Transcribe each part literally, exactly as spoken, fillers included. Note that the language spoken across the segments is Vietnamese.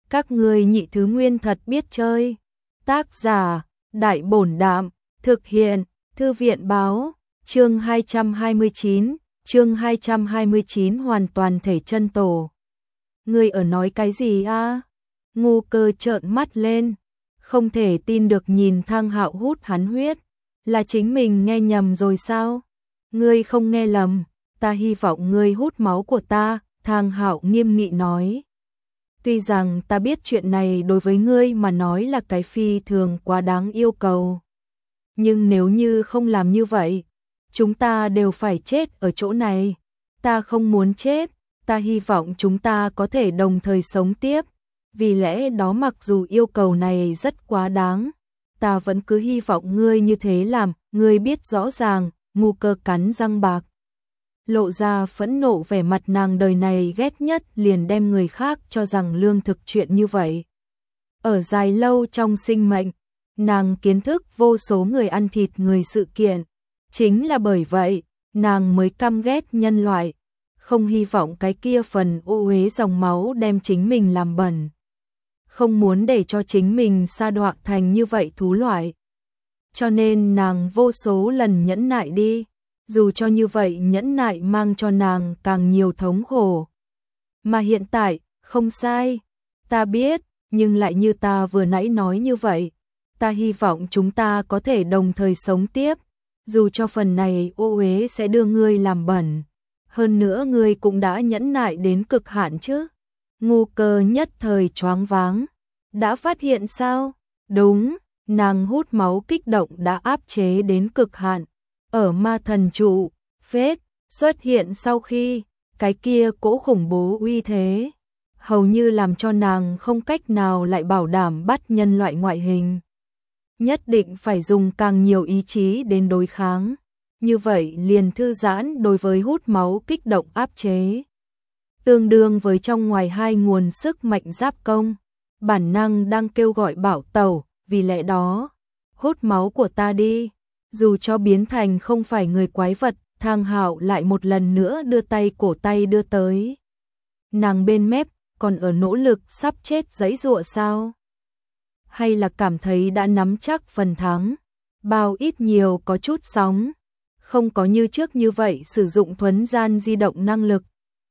Các ngươi nhị thứ nguyên thật biết chơi. Tác giả, Đại Bổn Đạm, thực hiện, Thư viện Báo, chương hai trăm hai mươi chín, chương hai trăm hai mươi chín hoàn toàn thể chân tổ. Ngươi ở nói cái gì a? Ngu Cơ trợn mắt lên, không thể tin được nhìn Thang Hạo hút hắn huyết, là chính mình nghe nhầm rồi sao? Ngươi không nghe lầm, ta hy vọng ngươi hút máu của ta, Thang Hạo nghiêm nghị nói. Tuy rằng ta biết chuyện này đối với ngươi mà nói là cái phi thường quá đáng yêu cầu. Nhưng nếu như không làm như vậy, chúng ta đều phải chết ở chỗ này. Ta không muốn chết, ta hy vọng chúng ta có thể đồng thời sống tiếp. Vì lẽ đó mặc dù yêu cầu này rất quá đáng, ta vẫn cứ hy vọng ngươi như thế làm, ngươi biết rõ ràng, Ngu Cơ cắn răng bạc. Lộ ra phẫn nộ vẻ mặt nàng đời này ghét nhất liền đem người khác cho rằng lương thực chuyện như vậy. Ở dài lâu trong sinh mệnh, nàng kiến thức vô số người ăn thịt người sự kiện. Chính là bởi vậy, nàng mới căm ghét nhân loại, không hy vọng cái kia phần ô uế dòng máu đem chính mình làm bẩn. Không muốn để cho chính mình sa đọa thành như vậy thú loại. Cho nên nàng vô số lần nhẫn nại đi. Dù cho như vậy nhẫn nại mang cho nàng càng nhiều thống khổ. Mà hiện tại, không sai, ta biết, nhưng lại như ta vừa nãy nói như vậy, ta hy vọng chúng ta có thể đồng thời sống tiếp, dù cho phần này ô uế sẽ đưa ngươi làm bẩn. Hơn nữa ngươi cũng đã nhẫn nại đến cực hạn chứ. Ngu Cơ nhất thời choáng váng, đã phát hiện sao? Đúng, nàng hút máu kích động đã áp chế đến cực hạn. Ở ma thần trụ, phết, xuất hiện sau khi, cái kia cỗ khủng bố uy thế, hầu như làm cho nàng không cách nào lại bảo đảm bắt nhân loại ngoại hình. Nhất định phải dùng càng nhiều ý chí đến đối kháng, như vậy liền thư giãn đối với hút máu kích động áp chế. Tương đương với trong ngoài hai nguồn sức mạnh giáp công, bản năng đang kêu gọi bảo tẩu, vì lẽ đó, hút máu của ta đi. Dù cho biến thành không phải người quái vật, Thang Hạo lại một lần nữa đưa tay cổ tay đưa tới. Nàng bên mép, còn ở nỗ lực sắp chết giãy giụa sao? Hay là cảm thấy đã nắm chắc phần thắng? Bao ít nhiều có chút sóng, không có như trước như vậy sử dụng thuấn gian di động năng lực,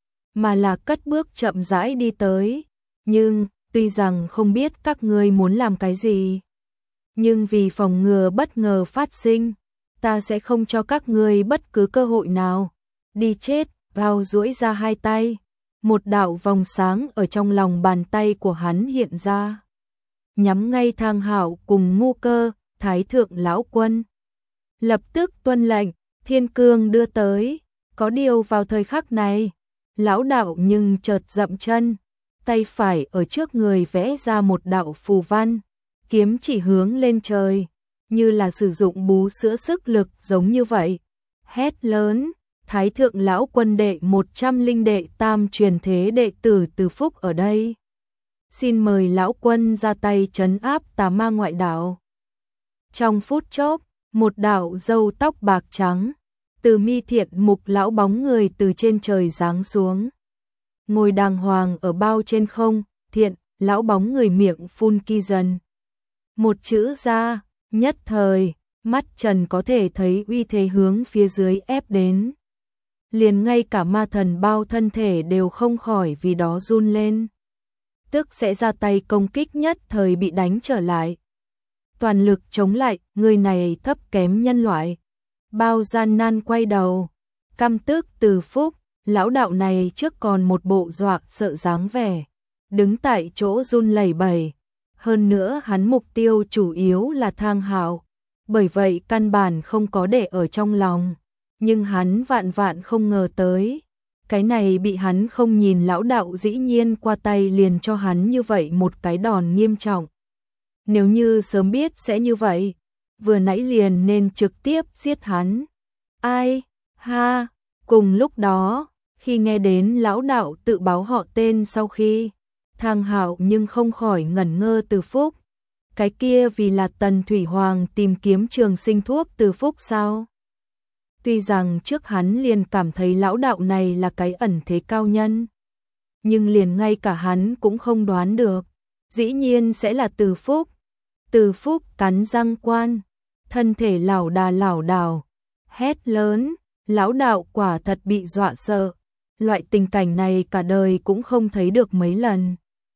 mà là cất bước chậm rãi đi tới. Nhưng, tuy rằng không biết các ngươi muốn làm cái gì, nhưng vì phòng ngừa bất ngờ phát sinh, ta sẽ không cho các ngươi bất cứ cơ hội nào. Đi chết, vào duỗi ra hai tay. Một đạo vòng sáng ở trong lòng bàn tay của hắn hiện ra. Nhắm ngay Thang Hạo cùng Ngu Cơ, Thái Thượng Lão Quân. Lập tức tuân lệnh, thiên cương đưa tới. Có điều vào thời khắc này, lão đạo nhưng chợt dậm chân. Tay phải ở trước người vẽ ra một đạo phù văn. Kiếm chỉ hướng lên trời, như là sử dụng bú sữa sức lực giống như vậy. Hét lớn, Thái Thượng Lão Quân đệ một trăm linh đệ tam truyền thế đệ tử Từ Phúc ở đây. Xin mời Lão Quân ra tay trấn áp tà ma ngoại đạo. Trong phút chốc, một đạo râu tóc bạc trắng, từ mi thiện mục lão bóng người từ trên trời giáng xuống. Ngồi đàng hoàng ở bao trên không, thiện, lão bóng người miệng phun ki dần. Một chữ ra, nhất thời, mắt Trần có thể thấy uy thế hướng phía dưới ép đến. Liền ngay cả ma thần bao thân thể đều không khỏi vì đó run lên. Tức sẽ ra tay công kích nhất thời bị đánh trở lại. Toàn lực chống lại, người này thấp kém nhân loại. Bao gian nan quay đầu, căm tức Từ Phúc, lão đạo này trước còn một bộ dọa sợ dáng vẻ. Đứng tại chỗ run lẩy bẩy. Hơn nữa hắn mục tiêu chủ yếu là Thang Hạo, bởi vậy căn bản không có để ở trong lòng. Nhưng hắn vạn vạn không ngờ tới, cái này bị hắn không nhìn lão đạo dĩ nhiên qua tay liền cho hắn như vậy một cái đòn nghiêm trọng. Nếu như sớm biết sẽ như vậy, vừa nãy liền nên trực tiếp giết hắn. Ai, ha, cùng lúc đó, khi nghe đến lão đạo tự báo họ tên sau khi, Thang Hạo nhưng không khỏi ngẩn ngơ Từ Phúc. Cái kia vì là Tần Thủy Hoàng tìm kiếm trường sinh thuốc Từ Phúc sao? Tuy rằng trước hắn liền cảm thấy lão đạo này là cái ẩn thế cao nhân, nhưng liền ngay cả hắn cũng không đoán được, Dĩ nhiên sẽ là Từ Phúc. Từ Phúc cắn răng quan, thân thể lảo đà lảo đảo, hét lớn, lão đạo quả thật bị dọa sợ. Loại tình cảnh này cả đời cũng không thấy được mấy lần.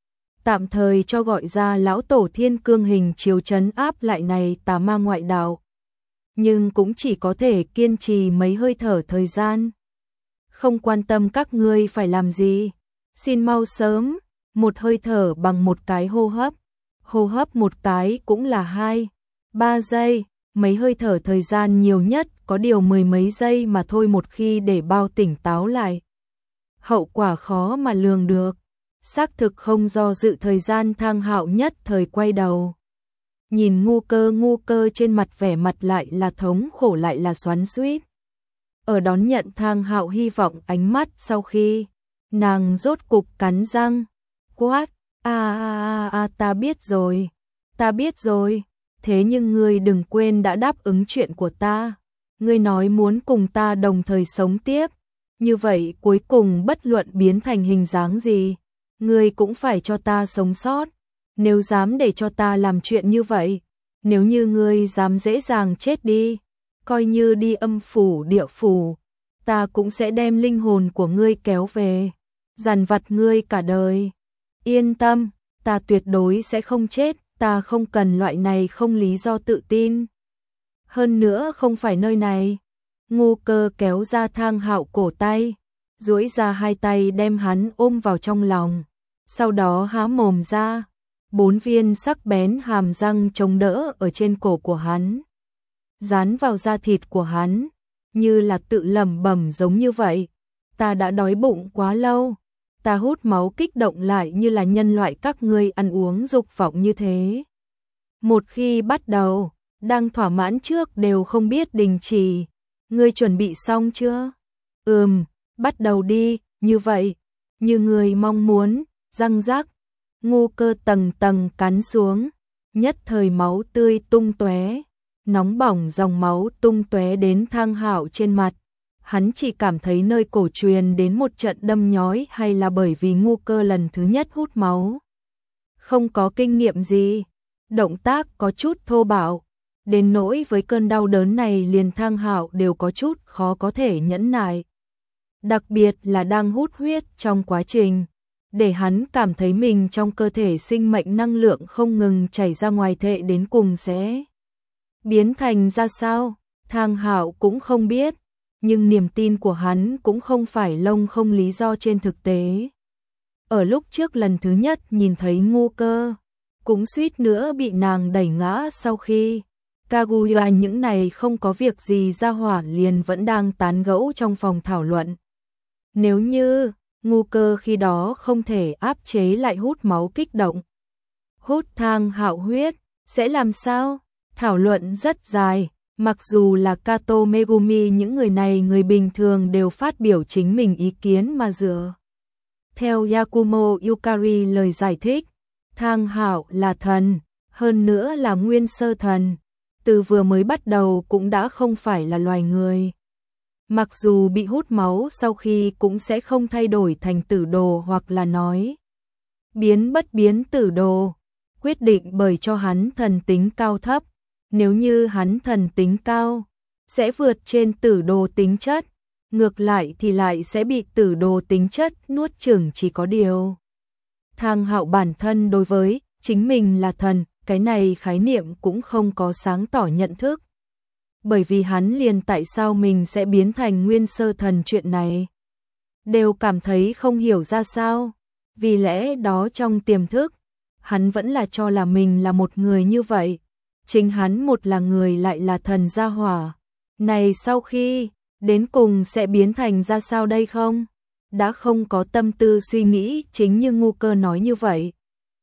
Tạm thời cho gọi ra lão tổ Thiên Cương hình chiếu trấn áp lại này tà ma ngoại đạo. Nhưng cũng chỉ có thể kiên trì mấy hơi thở thời gian. Không quan tâm các ngươi phải làm gì, xin mau sớm, một hơi thở bằng một cái hô hấp. Hô hấp một cái cũng là hai, ba giây, mấy hơi thở thời gian nhiều nhất có điều mười mấy giây mà thôi, một khi để bao tỉnh táo lại. Hậu quả khó mà lường được, xác thực không do dự thời gian. Thang Hạo nhất thời quay đầu. Nhìn Ngu Cơ, Ngu Cơ trên mặt vẻ mặt lại là thống khổ lại là xoắn xuýt. Ở đón nhận Thang Hạo hy vọng ánh mắt sau khi, nàng rốt cục cắn răng, quát, a a a ta biết rồi, ta biết rồi, thế nhưng ngươi đừng quên đã đáp ứng chuyện của ta. Ngươi nói muốn cùng ta đồng thời sống tiếp, như vậy cuối cùng bất luận biến thành hình dáng gì, ngươi cũng phải cho ta sống sót. Nếu dám để cho ta làm chuyện như vậy, nếu như ngươi dám dễ dàng chết đi, coi như đi âm phủ địa phủ, ta cũng sẽ đem linh hồn của ngươi kéo về, dằn vặt ngươi cả đời. Yên tâm, ta tuyệt đối sẽ không chết, ta không cần loại này không lý do tự tin. Hơn nữa không phải nơi này. Ngu Cơ kéo ra Thang Hạo cổ tay, duỗi ra hai tay đem hắn ôm vào trong lòng, sau đó há mồm ra, bốn viên sắc bén hàm răng chống đỡ ở trên cổ của hắn, dán vào da thịt của hắn, như là tự lẩm bẩm giống như vậy. Ta đã đói bụng quá lâu, ta hút máu kích động lại như là nhân loại các ngươi ăn uống dục vọng như thế. Một khi bắt đầu, đang thỏa mãn trước đều không biết đình chỉ. Ngươi chuẩn bị xong chưa? Ừm, bắt đầu đi, như vậy, như người mong muốn. Răng rắc, Ngu Cơ tầng tầng cắn xuống, nhất thời máu tươi tung tóe, nóng bỏng dòng máu tung tóe đến Thang Hạo trên mặt. Hắn chỉ cảm thấy nơi cổ truyền đến một trận đâm nhói, hay là bởi vì Ngu Cơ lần thứ nhất hút máu, không có kinh nghiệm gì, động tác có chút thô bạo, đến nỗi với cơn đau đớn này liền Thang Hạo đều có chút khó có thể nhẫn nại. Đặc biệt là đang hút huyết trong quá trình, để hắn cảm thấy mình trong cơ thể sinh mệnh năng lượng không ngừng chảy ra ngoài, thệ đến cùng sẽ biến thành ra sao, Thang Hạo cũng không biết, nhưng niềm tin của hắn cũng không phải lông không lý do trên thực tế. Ở lúc trước lần thứ nhất nhìn thấy Ngu Cơ, cũng suýt nữa bị nàng đẩy ngã. Sau khi Kaguya những này không có việc gì ra hỏa liền vẫn đang tán gẫu trong phòng thảo luận. Nếu như Ngu Cơ khi đó không thể áp chế lại hút máu kích động, hút Thang Hạo huyết, sẽ làm sao? Thảo luận rất dài, mặc dù là Kato Megumi những người này người bình thường đều phát biểu chính mình ý kiến mà dựa. Theo Yakumo Yukari lời giải thích, Thang Hạo là thần, hơn nữa là nguyên sơ thần, từ vừa mới bắt đầu cũng đã không phải là loài người. Mặc dù bị hút máu sau khi cũng sẽ không thay đổi thành tử đồ, hoặc là nói biến bất biến tử đồ, quyết định bởi cho hắn thần tính cao thấp. Nếu như hắn thần tính cao, sẽ vượt trên tử đồ tính chất, ngược lại thì lại sẽ bị tử đồ tính chất nuốt chửng. Chỉ có điều Thang Hạo bản thân đối với chính mình là thần, cái này khái niệm cũng không có sáng tỏ nhận thức. Bởi vì hắn liền tại sao mình sẽ biến thành nguyên sơ thần chuyện này đều cảm thấy không hiểu ra sao. Vì lẽ đó trong tiềm thức, hắn vẫn là cho là mình là một người như vậy. Chính hắn một là người lại là thần gia hỏa. Này sau khi đến cùng sẽ biến thành ra sao đây không? Đã không có tâm tư suy nghĩ, chính như Ngu Cơ nói như vậy.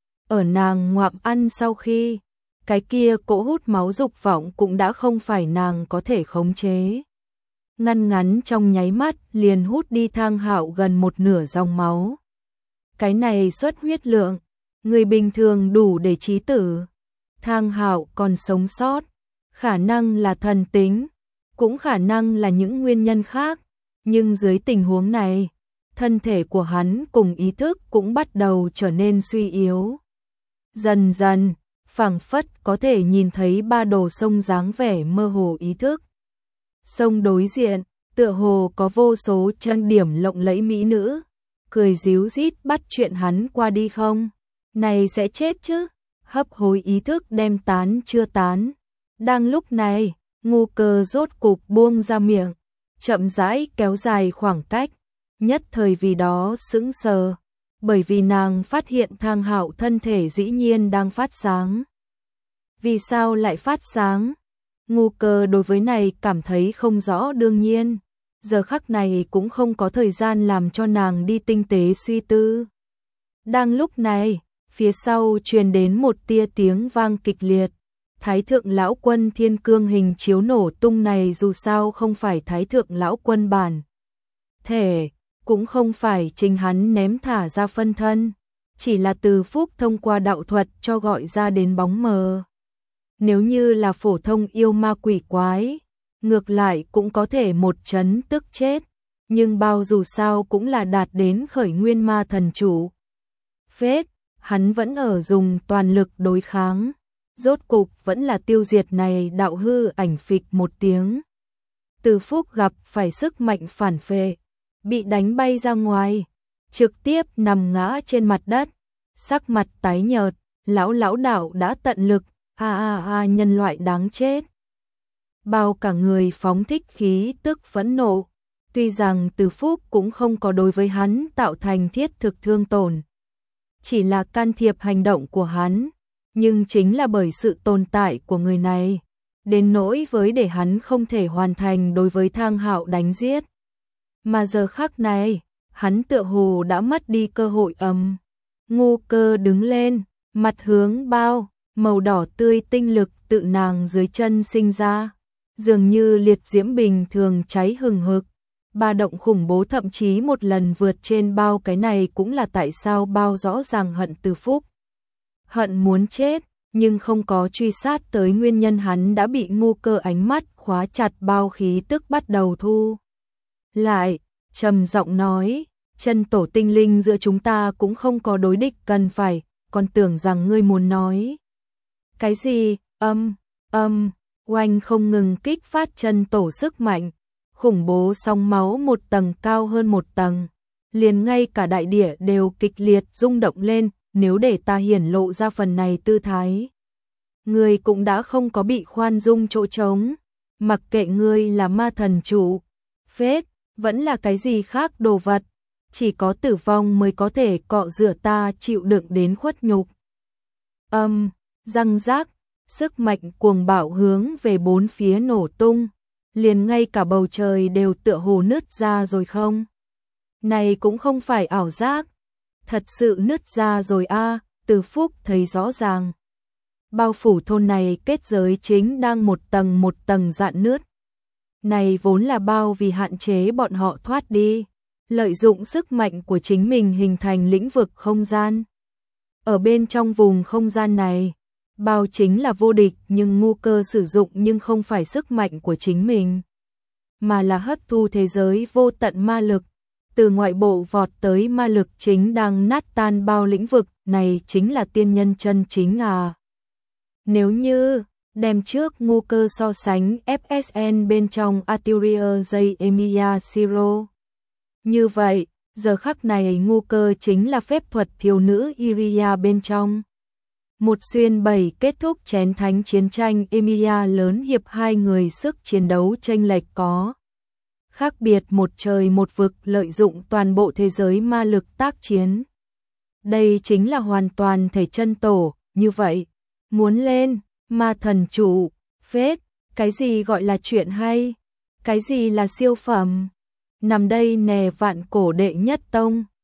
Ở nàng ngoạm ăn sau khi, cái kia cỗ hút máu dục vọng cũng đã không phải nàng có thể khống chế. Ngăn ngắn trong nháy mắt liền hút đi Thang Hạo gần một nửa dòng máu. Cái này xuất huyết lượng, người bình thường đủ để chí tử. Thang Hạo còn sống sót, khả năng là thần tính, cũng khả năng là những nguyên nhân khác, nhưng dưới tình huống này, thân thể của hắn cùng ý thức cũng bắt đầu trở nên suy yếu. Dần dần, phảng phất có thể nhìn thấy ba đồ sông dáng vẻ mơ hồ ý thức. Sông đối diện, tựa hồ có vô số trang điểm lộng lẫy mỹ nữ, cười díu dít bắt chuyện hắn qua đi không? Này sẽ chết chứ? Hấp hối ý thức đem tán chưa tán. Đang lúc này, Ngu Cơ rốt cục buông ra miệng, chậm rãi kéo dài khoảng cách, nhất thời vì đó sững sờ, bởi vì nàng phát hiện Thang Hạo thân thể dĩ nhiên đang phát sáng. Vì sao lại phát sáng? Ngu Cơ đối với này cảm thấy không rõ đương nhiên, giờ khắc này cũng không có thời gian làm cho nàng đi tinh tế suy tư. Đang lúc này, phía sau truyền đến một tia tiếng vang kịch liệt. Thái thượng lão quân thiên cương hình chiếu nổ tung này dù sao không phải thái thượng lão quân bản thể, cũng không phải chính hắn ném thả ra phân thân, chỉ là Từ Phúc thông qua đạo thuật cho gọi ra đến bóng mờ. Nếu như là phổ thông yêu ma quỷ quái, ngược lại cũng có thể một chấn tức chết, nhưng bao dù sao cũng là đạt đến khởi nguyên ma thần chủ. Phết, hắn vẫn ở dùng toàn lực đối kháng. Rốt cục vẫn là tiêu diệt này đạo hư ảnh phịch một tiếng. Từ Phúc gặp phải sức mạnh phản phệ, bị đánh bay ra ngoài, trực tiếp nằm ngã trên mặt đất, sắc mặt tái nhợt, lão lão đạo đã tận lực, a a a nhân loại đáng chết. Bao cả người phóng thích khí tức phẫn nộ, tuy rằng Từ Phúc cũng không có đối với hắn tạo thành thiết thực thương tổn, chỉ là can thiệp hành động của hắn. Nhưng chính là bởi sự tồn tại của người này, đến nỗi với để hắn không thể hoàn thành đối với Thang Hạo đánh giết. Mà giờ khắc này, hắn tựa hồ đã mất đi cơ hội ầm. Ngu Cơ đứng lên, mặt hướng bao, màu đỏ tươi tinh lực tự nàng dưới chân sinh ra, dường như liệt diễm bình thường cháy hừng hực. Ba động khủng bố thậm chí một lần vượt trên bao, cái này cũng là tại sao bao rõ ràng hận Từ Phúc. Hận muốn chết, nhưng không có truy sát tới nguyên nhân hắn đã bị Ngu Cơ ánh mắt khóa chặt, bao khí tức bắt đầu thu lại, trầm giọng nói, chân tổ tinh linh giữa chúng ta cũng không có đối địch cần phải, còn tưởng rằng ngươi muốn nói. Cái gì, âm, âm, oanh không ngừng kích phát chân tổ sức mạnh, khủng bố sóng máu một tầng cao hơn một tầng, liền ngay cả đại địa đều kịch liệt rung động lên. Nếu để ta hiển lộ ra phần này tư thái, ngươi cũng đã không có bị khoan dung chỗ trống, mặc kệ ngươi là ma thần chủ, phết, vẫn là cái gì khác đồ vật, chỉ có tử vong mới có thể cọ rửa ta chịu đựng đến khuất nhục. Âm, răng rác, sức mạnh cuồng bạo hướng về bốn phía nổ tung, liền ngay cả bầu trời đều tựa hồ nứt ra rồi không? Này cũng không phải ảo giác. Thật sự nứt ra rồi a, à, Từ Phúc thấy rõ ràng. Bao phủ thôn này kết giới chính đang một tầng một tầng dạn nứt. Này vốn là bao vì hạn chế bọn họ thoát đi, lợi dụng sức mạnh của chính mình hình thành lĩnh vực không gian. Ở bên trong vùng không gian này, bao chính là vô địch, nhưng Ngu Cơ sử dụng nhưng không phải sức mạnh của chính mình, mà là hấp thu thế giới vô tận ma lực. Từ ngoại bộ vọt tới ma lực chính đang nát tan bao lĩnh vực, này chính là tiên nhân chân chính à. Nếu như đem trước Ngu Cơ so sánh ép ét en bên trong Arturia J Emilia Siro. Như vậy, giờ khắc này Ngu Cơ chính là phép thuật thiếu nữ Iria bên trong. Một xuyên bảy kết thúc chén thánh chiến tranh Emilia lớn hiệp, hai người sức chiến đấu chênh lệch có khác biệt một trời một vực, lợi dụng toàn bộ thế giới ma lực tác chiến. Đây chính là hoàn toàn thể chân tổ, như vậy, muốn lên, ma thần chủ, phết, cái gì gọi là chuyện hay, cái gì là siêu phẩm, nằm đây nè vạn cổ đệ nhất tông.